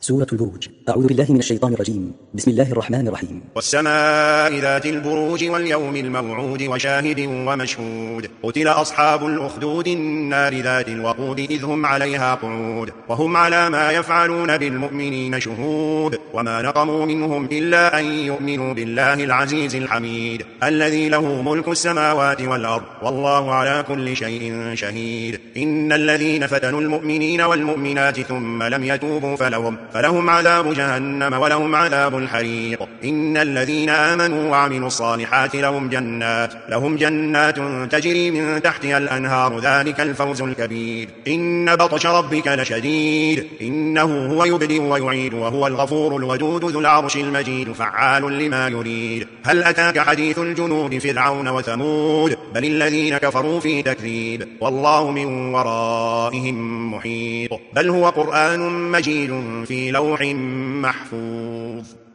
سورة البروج. أعوذ بالله من الشيطان الرجيم. بسم الله الرحمن الرحيم. والسماء ذات البروج واليوم الموعود وشاهد ومشهود. قتل أصحاب الأخدود النار ذات الوقود إذ هم عليها قعود وهم على ما يفعلون بالمؤمنين شهود. وما نقموا منهم إلا أن يؤمنوا بالله العزيز الحميد الذي له ملك السماوات والأرض والله على كل شيء شهيد. إن الذين فتنوا المؤمنين والمؤمنات ثم لم يتوبوا فلهم عذاب جهنم ولهم عذاب الحريق. إن الذين آمنوا وعملوا الصالحات لهم جنات تجري من تحتها الأنهار ذلك الفوز الكبير. إن بطش ربك لشديد إنه هو يبدئ ويعيد وهو الغفور الودود ذو العرش المجيد فعال لما يريد. هل أتاك حديث الجنود فرعون وثمود بل الذين كفروا في تكذيب والله من ورائهم محيط. بل هو قرآن مجيد في لوح محفوظ.